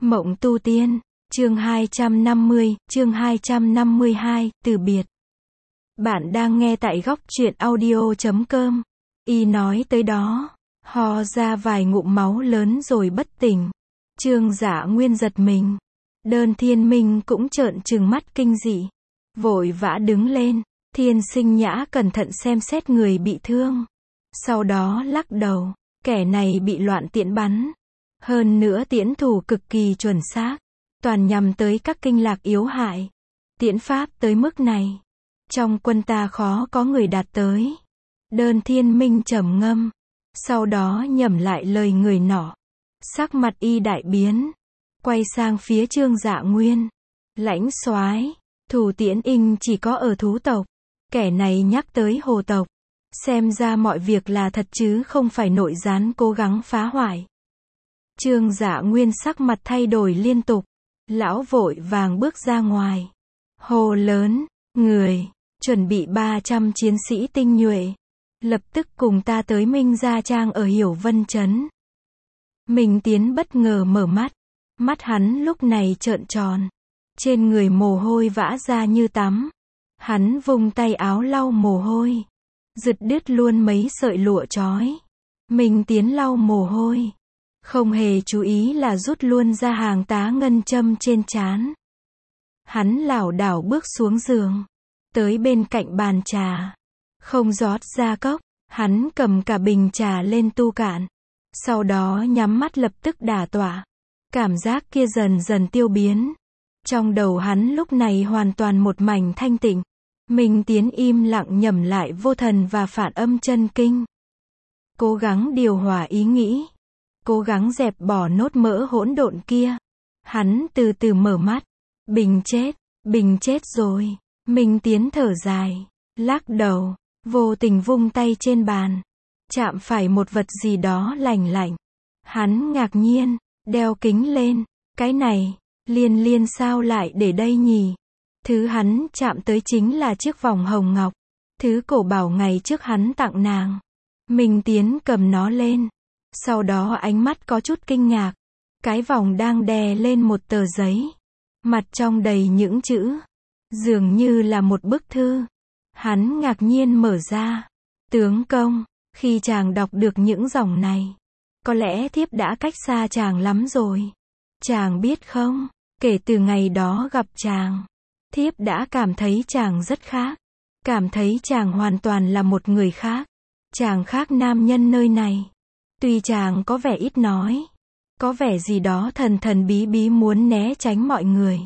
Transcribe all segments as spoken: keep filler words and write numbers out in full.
Mộng tu tiên, chương hai trăm năm mươi, chương hai trăm năm mươi hai, từ biệt. Bạn đang nghe tại góc truyện audio chấm com. Y nói tới đó, ho ra vài ngụm máu lớn rồi bất tỉnh. Trương Dạ Nguyên giật mình. Đơn Thiên Minh cũng trợn trừng mắt kinh dị. Vội vã đứng lên, Thiên Sinh Nhã cẩn thận xem xét người bị thương. Sau đó lắc đầu, kẻ này bị loạn tiễn bắn. Hơn nữa tiễn thủ cực kỳ chuẩn xác, toàn nhằm tới các kinh lạc yếu hại. Tiễn pháp tới mức này, trong quân ta khó có người đạt tới. Đơn Thiên Minh trầm ngâm, sau đó nhẩm lại lời người nọ. Sắc mặt y đại biến, quay sang phía Trương Dạ Nguyên. Lãnh soái, thủ tiễn inh chỉ có ở thú tộc. Kẻ này nhắc tới hồ tộc. Xem ra mọi việc là thật chứ không phải nội gián cố gắng phá hoại. Trương Dạ Nguyên sắc mặt thay đổi liên tục. Lão vội vàng bước ra ngoài. Hồ lớn, người, chuẩn bị ba trăm chiến sĩ tinh nhuệ. Lập tức cùng ta tới Minh Gia Trang ở Hiểu Vân Trấn. Minh Tiến bất ngờ mở mắt. Mắt hắn lúc này trợn tròn. Trên người mồ hôi vã ra như tắm. Hắn vung tay áo lau mồ hôi. Giật đứt luôn mấy sợi lụa trói. Minh Tiến lau mồ hôi. Không hề chú ý là rút luôn ra hàng tá ngân châm trên trán. Hắn lảo đảo bước xuống giường. Tới bên cạnh bàn trà. Không rót ra cốc. Hắn cầm cả bình trà lên tu cạn. Sau đó nhắm mắt lập tức đả tọa. Cảm giác kia dần dần tiêu biến. Trong đầu hắn lúc này hoàn toàn một mảnh thanh tịnh. Minh Tiến im lặng nhẩm lại vô thần và phản âm chân kinh. Cố gắng điều hòa ý nghĩ. Cố gắng dẹp bỏ nốt mỡ hỗn độn kia. Hắn từ từ mở mắt. Bình chết, Bình chết rồi. Minh Tiến thở dài, lắc đầu, vô tình vung tay trên bàn. Chạm phải một vật gì đó lành lạnh. Hắn ngạc nhiên, đeo kính lên. Cái này, Liên Liên sao lại để đây nhỉ? Thứ hắn chạm tới chính là chiếc vòng hồng ngọc. Thứ cổ bảo ngày trước hắn tặng nàng. Minh Tiến cầm nó lên. Sau đó ánh mắt có chút kinh ngạc. Cái vòng đang đè lên một tờ giấy. Mặt trong đầy những chữ. Dường như là một bức thư. Hắn ngạc nhiên mở ra. Tướng công, khi chàng đọc được những dòng này, có lẽ thiếp đã cách xa chàng lắm rồi. Chàng biết không, kể từ ngày đó gặp chàng, thiếp đã cảm thấy chàng rất khác. Cảm thấy chàng hoàn toàn là một người khác. Chàng khác nam nhân nơi này. Tuy chàng có vẻ ít nói, có vẻ gì đó thần thần bí bí muốn né tránh mọi người.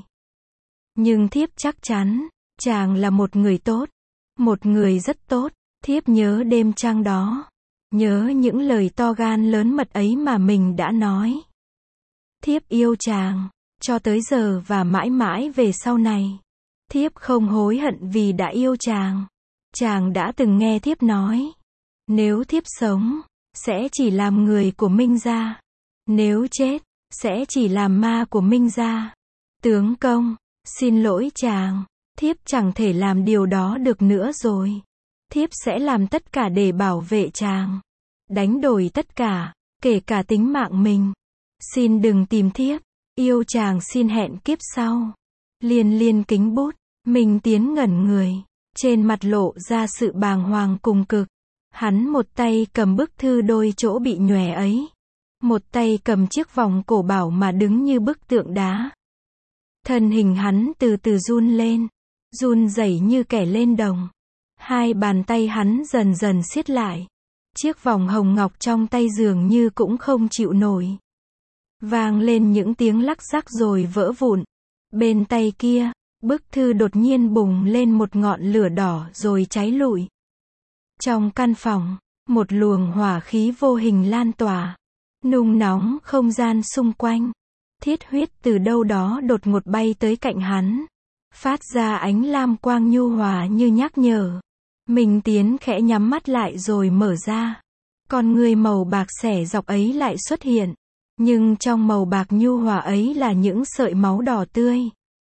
Nhưng thiếp chắc chắn, chàng là một người tốt. Một người rất tốt. Thiếp nhớ đêm trăng đó. Nhớ những lời to gan lớn mật ấy mà mình đã nói. Thiếp yêu chàng, cho tới giờ và mãi mãi về sau này. Thiếp không hối hận vì đã yêu chàng. Chàng đã từng nghe thiếp nói. Nếu thiếp sống, sẽ chỉ làm người của Minh Gia. Nếu chết, sẽ chỉ làm ma của Minh Gia. Tướng công, xin lỗi chàng. Thiếp chẳng thể làm điều đó được nữa rồi. Thiếp sẽ làm tất cả để bảo vệ chàng. Đánh đổi tất cả, kể cả tính mạng mình. Xin đừng tìm thiếp. Yêu chàng xin hẹn kiếp sau. Liên Liên kính bút. Minh Tiến ngẩn người. Trên mặt lộ ra sự bàng hoàng cùng cực. Hắn một tay cầm bức thư đôi chỗ bị nhòe ấy. Một tay cầm chiếc vòng cổ bảo mà đứng như bức tượng đá. Thân hình hắn từ từ run lên. Run rẩy như kẻ lên đồng. Hai bàn tay hắn dần dần siết lại. Chiếc vòng hồng ngọc trong tay dường như cũng không chịu nổi. Vang lên những tiếng lắc rắc rồi vỡ vụn. Bên tay kia, bức thư đột nhiên bùng lên một ngọn lửa đỏ rồi cháy lụi. Trong căn phòng, một luồng hỏa khí vô hình lan tỏa. Nung nóng không gian xung quanh. Thiết huyết từ đâu đó đột ngột bay tới cạnh hắn. Phát ra ánh lam quang nhu hòa như nhắc nhở. Minh Tiến khẽ nhắm mắt lại rồi mở ra. Con người màu bạc xẻ dọc ấy lại xuất hiện. Nhưng trong màu bạc nhu hòa ấy là những sợi máu đỏ tươi.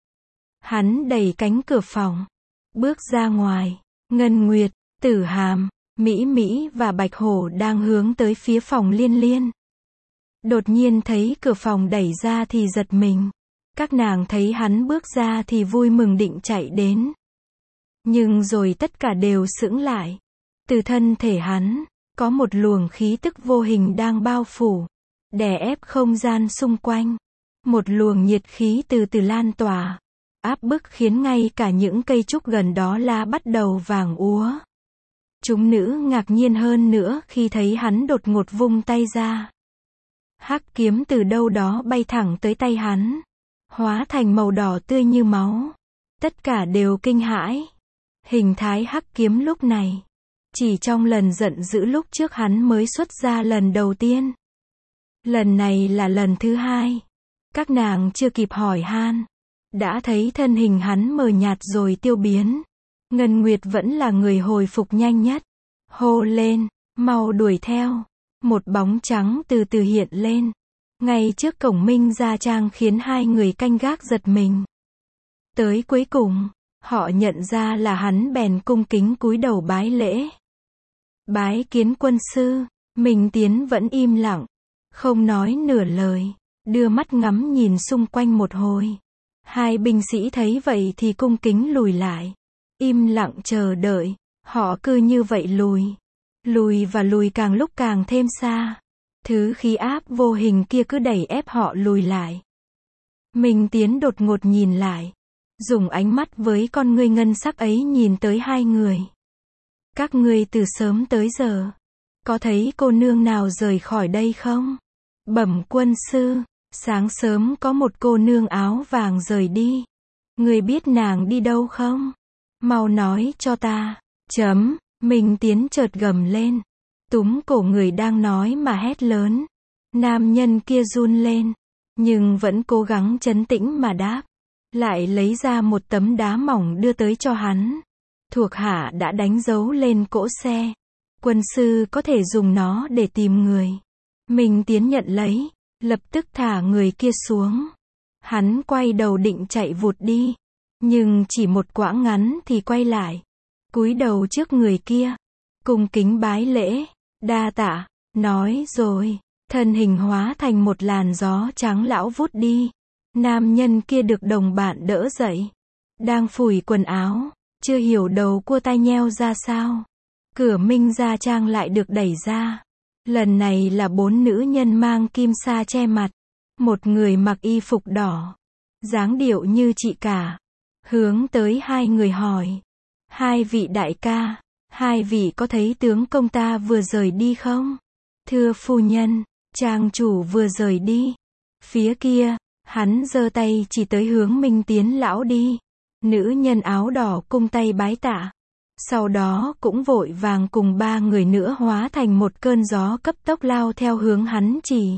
Hắn đẩy cánh cửa phòng. Bước ra ngoài. Ngân Nguyệt, Tử Hàm, Mỹ Mỹ và Bạch Hổ đang hướng tới phía phòng Liên Liên. Đột nhiên thấy cửa phòng đẩy ra thì giật mình. Các nàng thấy hắn bước ra thì vui mừng định chạy đến. Nhưng rồi tất cả đều sững lại. Từ thân thể hắn, có một luồng khí tức vô hình đang bao phủ, đè ép không gian xung quanh. Một luồng nhiệt khí từ từ lan tỏa, áp bức khiến ngay cả những cây trúc gần đó lá bắt đầu vàng úa. Chúng nữ ngạc nhiên hơn nữa khi thấy hắn đột ngột vung tay ra. Hắc kiếm từ đâu đó bay thẳng tới tay hắn, hóa thành màu đỏ tươi như máu. Tất cả đều kinh hãi. Hình thái hắc kiếm lúc này, chỉ trong lần giận dữ lúc trước hắn mới xuất ra lần đầu tiên. Lần này là lần thứ hai. Các nàng chưa kịp hỏi han, đã thấy thân hình hắn mờ nhạt rồi tiêu biến. Ngân Nguyệt vẫn là người hồi phục nhanh nhất. Hô lên, mau đuổi theo. Một bóng trắng từ từ hiện lên. Ngay trước cổng Minh Gia Trang khiến hai người canh gác giật mình. Tới cuối cùng, họ nhận ra là hắn bèn cung kính cúi đầu bái lễ. Bái kiến quân sư. Minh Tiến vẫn im lặng, không nói nửa lời, đưa mắt ngắm nhìn xung quanh một hồi. Hai binh sĩ thấy vậy thì cung kính lùi lại, im lặng chờ đợi. Họ cứ như vậy lùi, lùi và lùi càng lúc càng thêm xa. Thứ khí áp vô hình kia cứ đẩy ép họ lùi lại. Minh Tiến đột ngột nhìn lại, dùng ánh mắt với con ngươi ngân sắc ấy nhìn tới hai người. Các ngươi từ sớm tới giờ, có thấy cô nương nào rời khỏi đây không? Bẩm quân sư, sáng sớm có một cô nương áo vàng rời đi. Ngươi biết nàng đi đâu không? Mau nói cho ta. Chấm, Minh Tiến chợt gầm lên, túm cổ người đang nói mà hét lớn. Nam nhân kia run lên, nhưng vẫn cố gắng trấn tĩnh mà đáp. Lại lấy ra một tấm đá mỏng đưa tới cho hắn. Thuộc hạ đã đánh dấu lên cỗ xe. Quân sư có thể dùng nó để tìm người. Minh Tiến nhận lấy, lập tức thả người kia xuống. Hắn quay đầu định chạy vụt đi, nhưng chỉ một quãng ngắn thì quay lại, cúi đầu trước người kia, cung kính bái lễ. Đa tạ, nói rồi, thân hình hóa thành một làn gió trắng lão vút đi. Nam nhân kia được đồng bạn đỡ dậy, đang phủi quần áo, chưa hiểu đầu cua tai nheo ra sao. Cửa Minh Gia Trang lại được đẩy ra. Lần này là bốn nữ nhân mang kim sa che mặt. Một người mặc y phục đỏ, dáng điệu như chị cả, hướng tới hai người hỏi. Hai vị đại ca, hai vị có thấy tướng công ta vừa rời đi không? Thưa phu nhân, trang chủ vừa rời đi. Phía kia, hắn giơ tay chỉ tới hướng Minh Tiến lão đi. Nữ nhân áo đỏ cung tay bái tạ. Sau đó cũng vội vàng cùng ba người nữa hóa thành một cơn gió cấp tốc lao theo hướng hắn chỉ.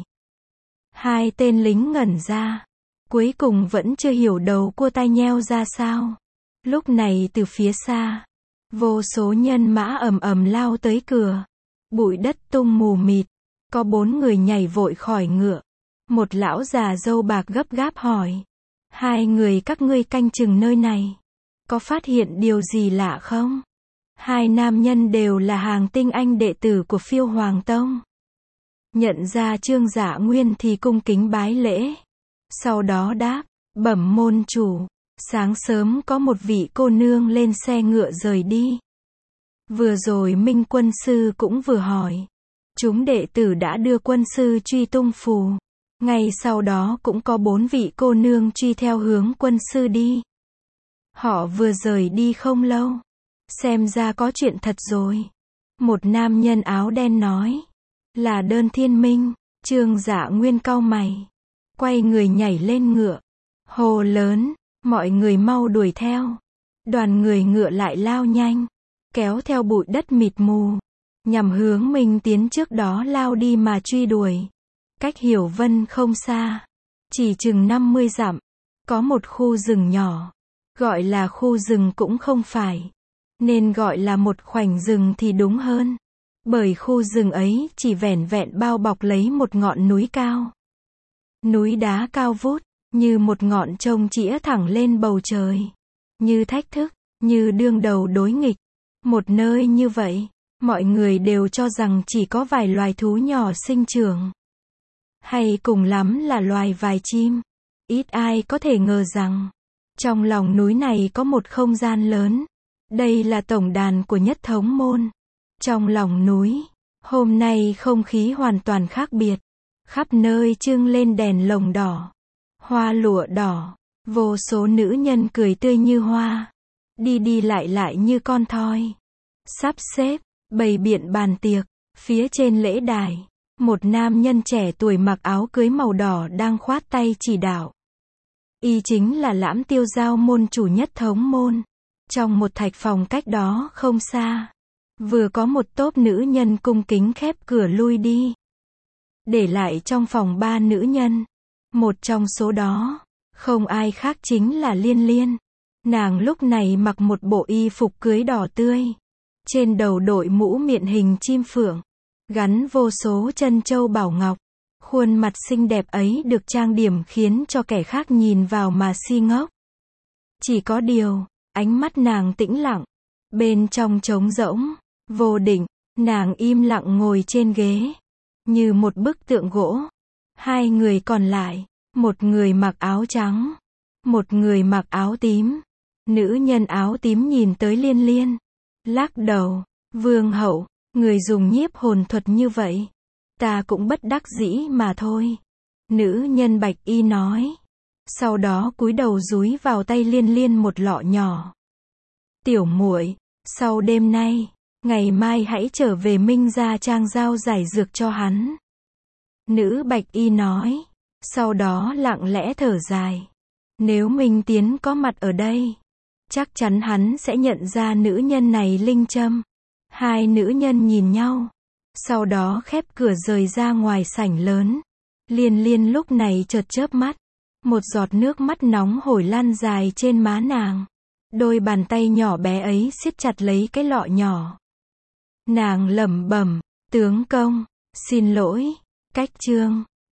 Hai tên lính ngẩn ra, cuối cùng vẫn chưa hiểu đầu cua tai nheo ra sao. Lúc này từ phía xa, vô số nhân mã ầm ầm lao tới cửa. Bụi đất tung mù mịt, có bốn người nhảy vội khỏi ngựa. Một lão già râu bạc gấp gáp hỏi. Hai người các ngươi canh chừng nơi này, có phát hiện điều gì lạ không? Hai nam nhân đều là hàng tinh anh đệ tử của Phiêu Hoàng Tông. Nhận ra Trương Dạ Nguyên thì cung kính bái lễ. Sau đó đáp, bẩm môn chủ, sáng sớm có một vị cô nương lên xe ngựa rời đi. Vừa rồi Minh quân sư cũng vừa hỏi. Chúng đệ tử đã đưa quân sư truy tung phù. Ngay sau đó cũng có bốn vị cô nương truy theo hướng quân sư đi. Họ vừa rời đi không lâu. Xem ra có chuyện thật rồi. Một nam nhân áo đen nói. Là Đơn Thiên Minh. Trương Dạ Nguyên cau mày, quay người nhảy lên ngựa, hô lớn, mọi người mau đuổi theo. Đoàn người ngựa lại lao nhanh, kéo theo bụi đất mịt mù, nhằm hướng Minh Tiến trước đó lao đi mà truy đuổi. Cách Hiểu Vân không xa, chỉ chừng năm mươi dặm, có một khu rừng nhỏ, gọi là khu rừng cũng không phải, nên gọi là một khoảnh rừng thì đúng hơn. Bởi khu rừng ấy chỉ vẻn vẹn bao bọc lấy một ngọn núi cao. Núi đá cao vút, như một ngọn trông chĩa thẳng lên bầu trời. Như thách thức, như đương đầu đối nghịch. Một nơi như vậy, mọi người đều cho rằng chỉ có vài loài thú nhỏ sinh trưởng. Hay cùng lắm là loài vài chim. Ít ai có thể ngờ rằng, trong lòng núi này có một không gian lớn. Đây là tổng đàn của Nhất Thống Môn. Trong lòng núi, hôm nay không khí hoàn toàn khác biệt. Khắp nơi trưng lên đèn lồng đỏ, hoa lụa đỏ, vô số nữ nhân cười tươi như hoa, đi đi lại lại như con thoi. Sắp xếp, bày biện bàn tiệc, phía trên lễ đài, một nam nhân trẻ tuổi mặc áo cưới màu đỏ đang khoát tay chỉ đạo. Y chính là Lãm Tiêu Giao môn chủ Nhất Thống Môn. Trong một thạch phòng cách đó không xa, vừa có một tốp nữ nhân cung kính khép cửa lui đi. Để lại trong phòng ba nữ nhân. Một trong số đó, không ai khác chính là Liên Liên. Nàng lúc này mặc một bộ y phục cưới đỏ tươi. Trên đầu đội mũ miện hình chim phượng, gắn vô số chân châu bảo ngọc. Khuôn mặt xinh đẹp ấy được trang điểm khiến cho kẻ khác nhìn vào mà si ngốc. Chỉ có điều, ánh mắt nàng tĩnh lặng. Bên trong trống rỗng, vô định, nàng im lặng ngồi trên ghế. Như một bức tượng gỗ. Hai người còn lại, một người mặc áo trắng, một người mặc áo tím. Nữ nhân áo tím nhìn tới Liên Liên, lắc đầu, vương hậu, người dùng nhiếp hồn thuật như vậy. Ta cũng bất đắc dĩ mà thôi. Nữ nhân bạch y nói. Sau đó cúi đầu dúi vào tay Liên Liên một lọ nhỏ. Tiểu muội, sau đêm nay, ngày mai hãy trở về Minh Gia Trang giao giải dược cho hắn. Nữ bạch y nói. Sau đó lặng lẽ thở dài. Nếu Minh Tiến có mặt ở đây, chắc chắn hắn sẽ nhận ra nữ nhân này linh châm. Hai nữ nhân nhìn nhau. Sau đó khép cửa rời ra ngoài sảnh lớn. Liên Liên lúc này chợt chớp mắt. Một giọt nước mắt nóng hổi lan dài trên má nàng. Đôi bàn tay nhỏ bé ấy siết chặt lấy cái lọ nhỏ. Nàng lẩm bẩm, tướng công, xin lỗi, cách chương.